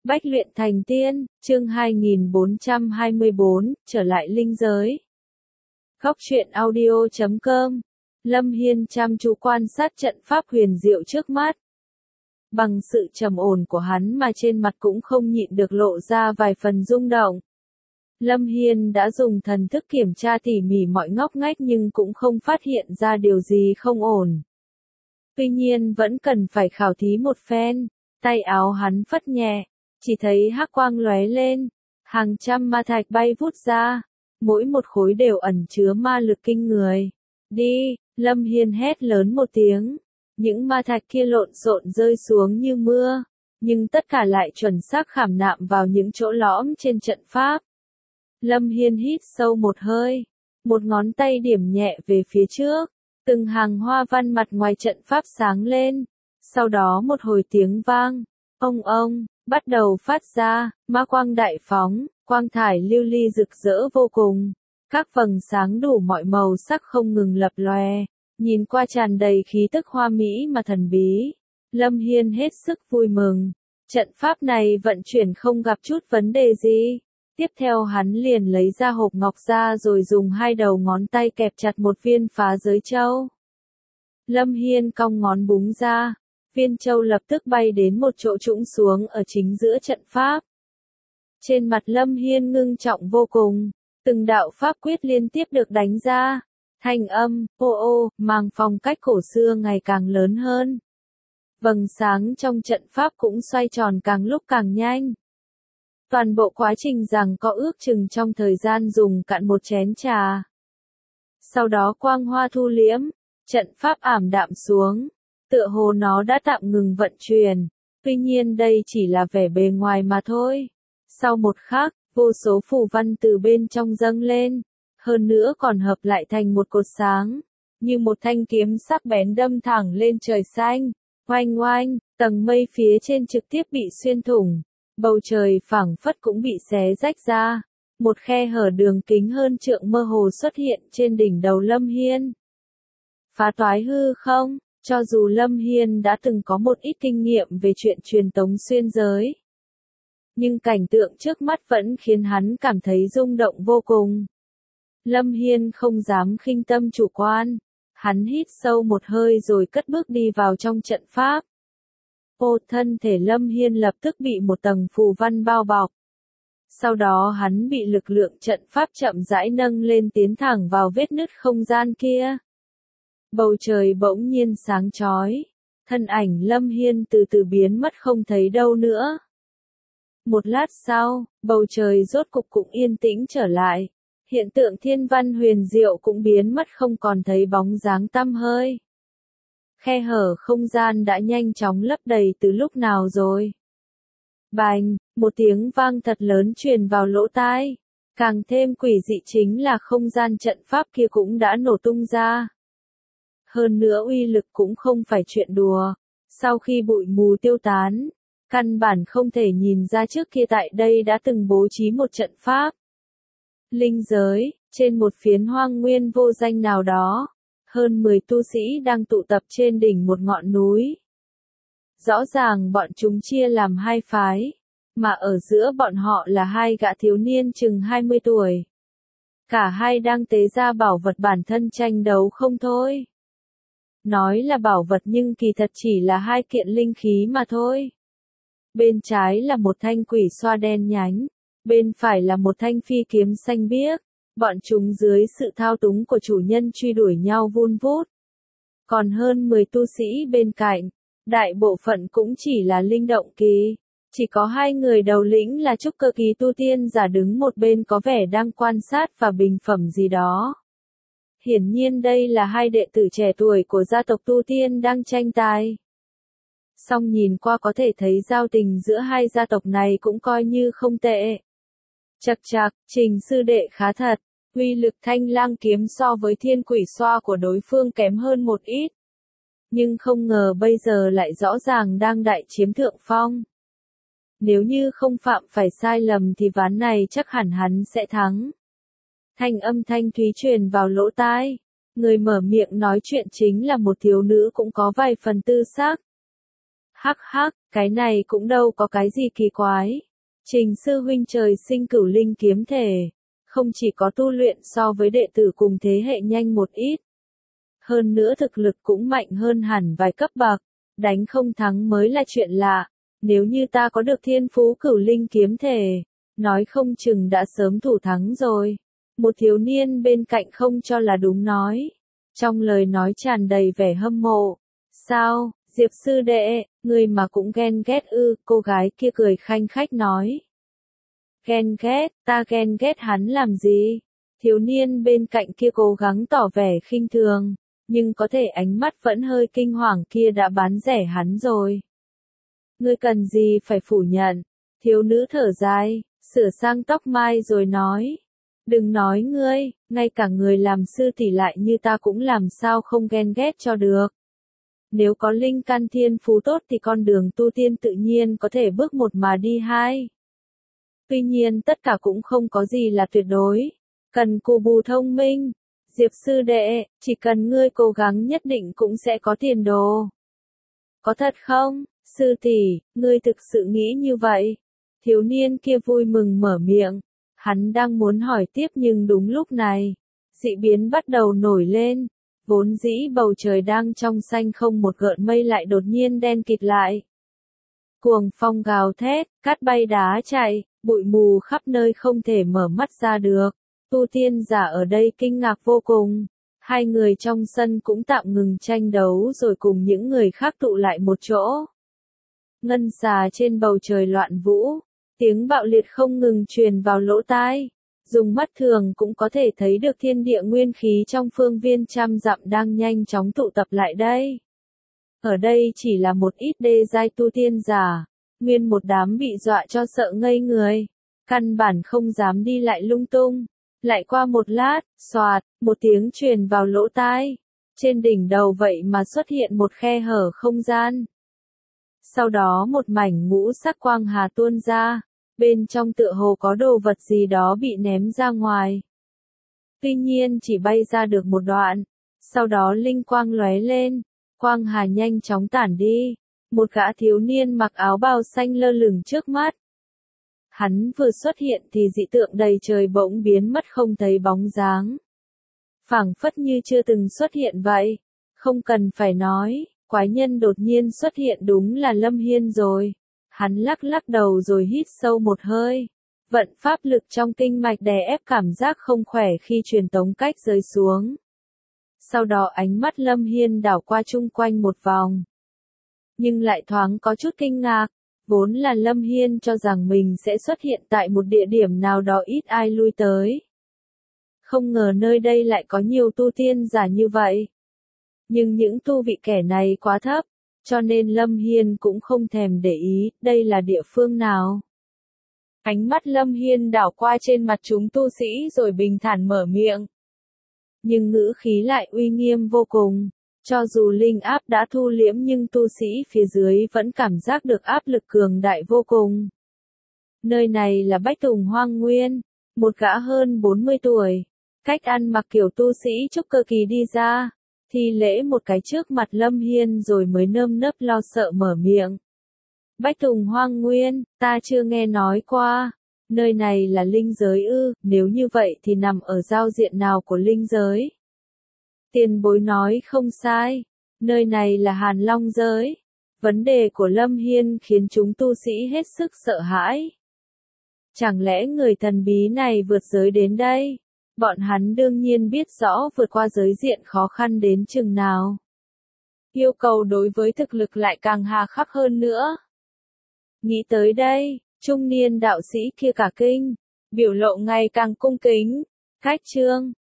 Bách luyện thành tiên, chương 2424, trở lại linh giới. Góc truyện audio.com. Lâm Hiên chăm chú quan sát trận pháp huyền diệu trước mắt. Bằng sự trầm ổn của hắn mà trên mặt cũng không nhịn được lộ ra vài phần rung động. Lâm Hiên đã dùng thần thức kiểm tra tỉ mỉ mọi ngóc ngách nhưng cũng không phát hiện ra điều gì không ổn. Tuy nhiên vẫn cần phải khảo thí một phen, tay áo hắn phất nhẹ. Chỉ thấy hắc quang lóe lên, hàng trăm ma thạch bay vút ra, mỗi một khối đều ẩn chứa ma lực kinh người. Đi, Lâm Hiên hét lớn một tiếng, những ma thạch kia lộn xộn rơi xuống như mưa, nhưng tất cả lại chuẩn xác khảm nạm vào những chỗ lõm trên trận pháp. Lâm Hiên hít sâu một hơi, một ngón tay điểm nhẹ về phía trước, từng hàng hoa văn mặt ngoài trận pháp sáng lên, sau đó một hồi tiếng vang, ông. Bắt đầu phát ra, ma quang đại phóng, quang thải lưu ly rực rỡ vô cùng. Các vầng sáng đủ mọi màu sắc không ngừng lập lòe, nhìn qua tràn đầy khí tức hoa mỹ mà thần bí. Lâm Hiên hết sức vui mừng, trận pháp này vận chuyển không gặp chút vấn đề gì. Tiếp theo hắn liền lấy ra hộp ngọc ra rồi dùng hai đầu ngón tay kẹp chặt một viên phá giới châu. Lâm Hiên cong ngón búng ra. Viên châu lập tức bay đến một chỗ trũng xuống ở chính giữa trận pháp. Trên mặt Lâm Hiên ngưng trọng vô cùng, từng đạo pháp quyết liên tiếp được đánh ra, thanh âm, mang phong cách cổ xưa ngày càng lớn hơn. Vầng sáng trong trận pháp cũng xoay tròn càng lúc càng nhanh. Toàn bộ quá trình giằng co ước chừng trong thời gian dùng cạn một chén trà. Sau đó quang hoa thu liễm, trận pháp ảm đạm xuống. Tựa hồ nó đã tạm ngừng vận chuyển, tuy nhiên đây chỉ là vẻ bề ngoài mà thôi. Sau một khắc, vô số phù văn từ bên trong dâng lên, hơn nữa còn hợp lại thành một cột sáng, như một thanh kiếm sắc bén đâm thẳng lên trời xanh. Oanh oanh, tầng mây phía trên trực tiếp bị xuyên thủng, bầu trời phảng phất cũng bị xé rách ra, một khe hở đường kính hơn trượng mơ hồ xuất hiện trên đỉnh đầu Lâm Hiên. Phá toái hư không? Cho dù Lâm Hiên đã từng có một ít kinh nghiệm về chuyện truyền tống xuyên giới, nhưng cảnh tượng trước mắt vẫn khiến hắn cảm thấy rung động vô cùng. Lâm Hiên không dám khinh tâm chủ quan, hắn hít sâu một hơi rồi cất bước đi vào trong trận pháp. Thân thể Lâm Hiên lập tức bị một tầng phù văn bao bọc. Sau đó hắn bị lực lượng trận pháp chậm rãi nâng lên tiến thẳng vào vết nứt không gian kia. Bầu trời bỗng nhiên sáng chói, thân ảnh Lâm Hiên từ từ biến mất không thấy đâu nữa. Một lát sau, bầu trời rốt cục cũng yên tĩnh trở lại, hiện tượng thiên văn huyền diệu cũng biến mất không còn thấy bóng dáng tăm hơi. Khe hở không gian đã nhanh chóng lấp đầy từ lúc nào rồi. Bành, một tiếng vang thật lớn truyền vào lỗ tai, càng thêm quỷ dị chính là không gian trận pháp kia cũng đã nổ tung ra. Hơn nữa uy lực cũng không phải chuyện đùa, sau khi bụi mù tiêu tán, căn bản không thể nhìn ra trước kia tại đây đã từng bố trí một trận pháp. Linh giới, trên một phiến hoang nguyên vô danh nào đó, hơn 10 tu sĩ đang tụ tập trên đỉnh một ngọn núi. Rõ ràng bọn chúng chia làm hai phái, mà ở giữa bọn họ là hai gã thiếu niên chừng 20 tuổi. Cả hai đang tế ra bảo vật bản thân tranh đấu không thôi. Nói là bảo vật nhưng kỳ thật chỉ là hai kiện linh khí mà thôi. Bên trái là một thanh quỷ xoa đen nhánh, bên phải là một thanh phi kiếm xanh biếc, bọn chúng dưới sự thao túng của chủ nhân truy đuổi nhau vun vút. Còn hơn 10 tu sĩ bên cạnh, đại bộ phận cũng chỉ là linh động kỳ, chỉ có hai người đầu lĩnh là trúc cơ kỳ tu tiên giả đứng một bên có vẻ đang quan sát và bình phẩm gì đó. Hiển nhiên đây là hai đệ tử trẻ tuổi của gia tộc tu tiên đang tranh tài. Song nhìn qua có thể thấy giao tình giữa hai gia tộc này cũng coi như không tệ. Chậc chậc, Trình sư đệ khá thật, uy lực thanh lang kiếm so với thiên quỷ xoa của đối phương kém hơn một ít. Nhưng không ngờ bây giờ lại rõ ràng đang đại chiếm thượng phong. Nếu như không phạm phải sai lầm thì ván này chắc hẳn hắn sẽ thắng. Thanh âm thanh thúy truyền vào lỗ tai, người mở miệng nói chuyện chính là một thiếu nữ cũng có vài phần tư sắc. Hắc hắc, cái này cũng đâu có cái gì kỳ quái. Trình sư huynh trời sinh cửu linh kiếm thể, không chỉ có tu luyện so với đệ tử cùng thế hệ nhanh một ít. Hơn nữa thực lực cũng mạnh hơn hẳn vài cấp bậc, đánh không thắng mới là chuyện lạ. Nếu như ta có được thiên phú cửu linh kiếm thể, nói không chừng đã sớm thủ thắng rồi. Một thiếu niên bên cạnh không cho là đúng nói. Trong lời nói tràn đầy vẻ hâm mộ. Sao, Diệp sư đệ, người mà cũng ghen ghét ư, cô gái kia cười khanh khách nói. Ghen ghét, ta ghen ghét hắn làm gì? Thiếu niên bên cạnh kia cố gắng tỏ vẻ khinh thường, nhưng có thể ánh mắt vẫn hơi kinh hoàng kia đã bán rẻ hắn rồi. Ngươi cần gì phải phủ nhận? Thiếu nữ thở dài, sửa sang tóc mai rồi nói. Đừng nói ngươi, ngay cả người làm sư tỷ lại như ta cũng làm sao không ghen ghét cho được. Nếu có linh căn thiên phú tốt thì con đường tu tiên tự nhiên có thể bước một mà đi hai. Tuy nhiên tất cả cũng không có gì là tuyệt đối. Cần cù bù thông minh. Diệp sư đệ, chỉ cần ngươi cố gắng nhất định cũng sẽ có tiền đồ. Có thật không, sư tỷ, ngươi thực sự nghĩ như vậy? Thiếu niên kia vui mừng mở miệng. Hắn đang muốn hỏi tiếp nhưng đúng lúc này, dị biến bắt đầu nổi lên. Vốn dĩ bầu trời đang trong xanh không một gợn mây lại đột nhiên đen kịt lại. Cuồng phong gào thét, cát bay đá chạy, bụi mù khắp nơi không thể mở mắt ra được. Tu tiên giả ở đây kinh ngạc vô cùng. Hai người trong sân cũng tạm ngừng tranh đấu rồi cùng những người khác tụ lại một chỗ. Ngân xà trên bầu trời loạn vũ, tiếng bạo liệt không ngừng truyền vào lỗ tai. Dùng mắt thường cũng có thể thấy được thiên địa nguyên khí trong phương viên trăm dặm đang nhanh chóng tụ tập lại đây. Ở đây chỉ là một ít đê giai tu tiên giả, nguyên một đám bị dọa cho sợ ngây người, căn bản không dám đi lại lung tung. Lại qua một lát, xoạt, một tiếng truyền vào lỗ tai. Trên đỉnh đầu vậy mà xuất hiện một khe hở không gian. Sau đó một mảnh ngũ sắc quang hà tuôn ra. Bên trong tựa hồ có đồ vật gì đó bị ném ra ngoài. Tuy nhiên chỉ bay ra được một đoạn. Sau đó linh quang lóe lên. Quang hà nhanh chóng tản đi. Một gã thiếu niên mặc áo bào xanh lơ lửng trước mắt. Hắn vừa xuất hiện thì dị tượng đầy trời bỗng biến mất không thấy bóng dáng. Phảng phất như chưa từng xuất hiện vậy. Không cần phải nói, quái nhân đột nhiên xuất hiện đúng là Lâm Hiên rồi. Hắn lắc lắc đầu rồi hít sâu một hơi. Vận pháp lực trong kinh mạch đè ép cảm giác không khỏe khi truyền tống cách rơi xuống. Sau đó ánh mắt Lâm Hiên đảo qua chung quanh một vòng. Nhưng lại thoáng có chút kinh ngạc. Vốn là Lâm Hiên cho rằng mình sẽ xuất hiện tại một địa điểm nào đó ít ai lui tới. Không ngờ nơi đây lại có nhiều tu tiên giả như vậy. Nhưng những tu vị kẻ này quá thấp, cho nên Lâm Hiên cũng không thèm để ý, đây là địa phương nào. Ánh mắt Lâm Hiên đảo qua trên mặt chúng tu sĩ rồi bình thản mở miệng. Nhưng ngữ khí lại uy nghiêm vô cùng. Cho dù linh áp đã thu liễm nhưng tu sĩ phía dưới vẫn cảm giác được áp lực cường đại vô cùng. Nơi này là Bách Tùng Hoang Nguyên, một gã hơn 40 tuổi, cách ăn mặc kiểu tu sĩ trúc cơ kỳ đi ra, thi lễ một cái trước mặt Lâm Hiên rồi mới nơm nớp lo sợ mở miệng. Bách Tùng Hoang Nguyên, ta chưa nghe nói qua, nơi này là linh giới ư, nếu như vậy thì nằm ở giao diện nào của linh giới? Tiền bối nói không sai, nơi này là Hàn Long giới. Vấn đề của Lâm Hiên khiến chúng tu sĩ hết sức sợ hãi. Chẳng lẽ người thần bí này vượt giới đến đây? Bọn hắn đương nhiên biết rõ vượt qua giới diện khó khăn đến chừng nào. Yêu cầu đối với thực lực lại càng hà khắc hơn nữa. Nghĩ tới đây, trung niên đạo sĩ kia cả kinh, biểu lộ ngày càng cung kính. Khách trương,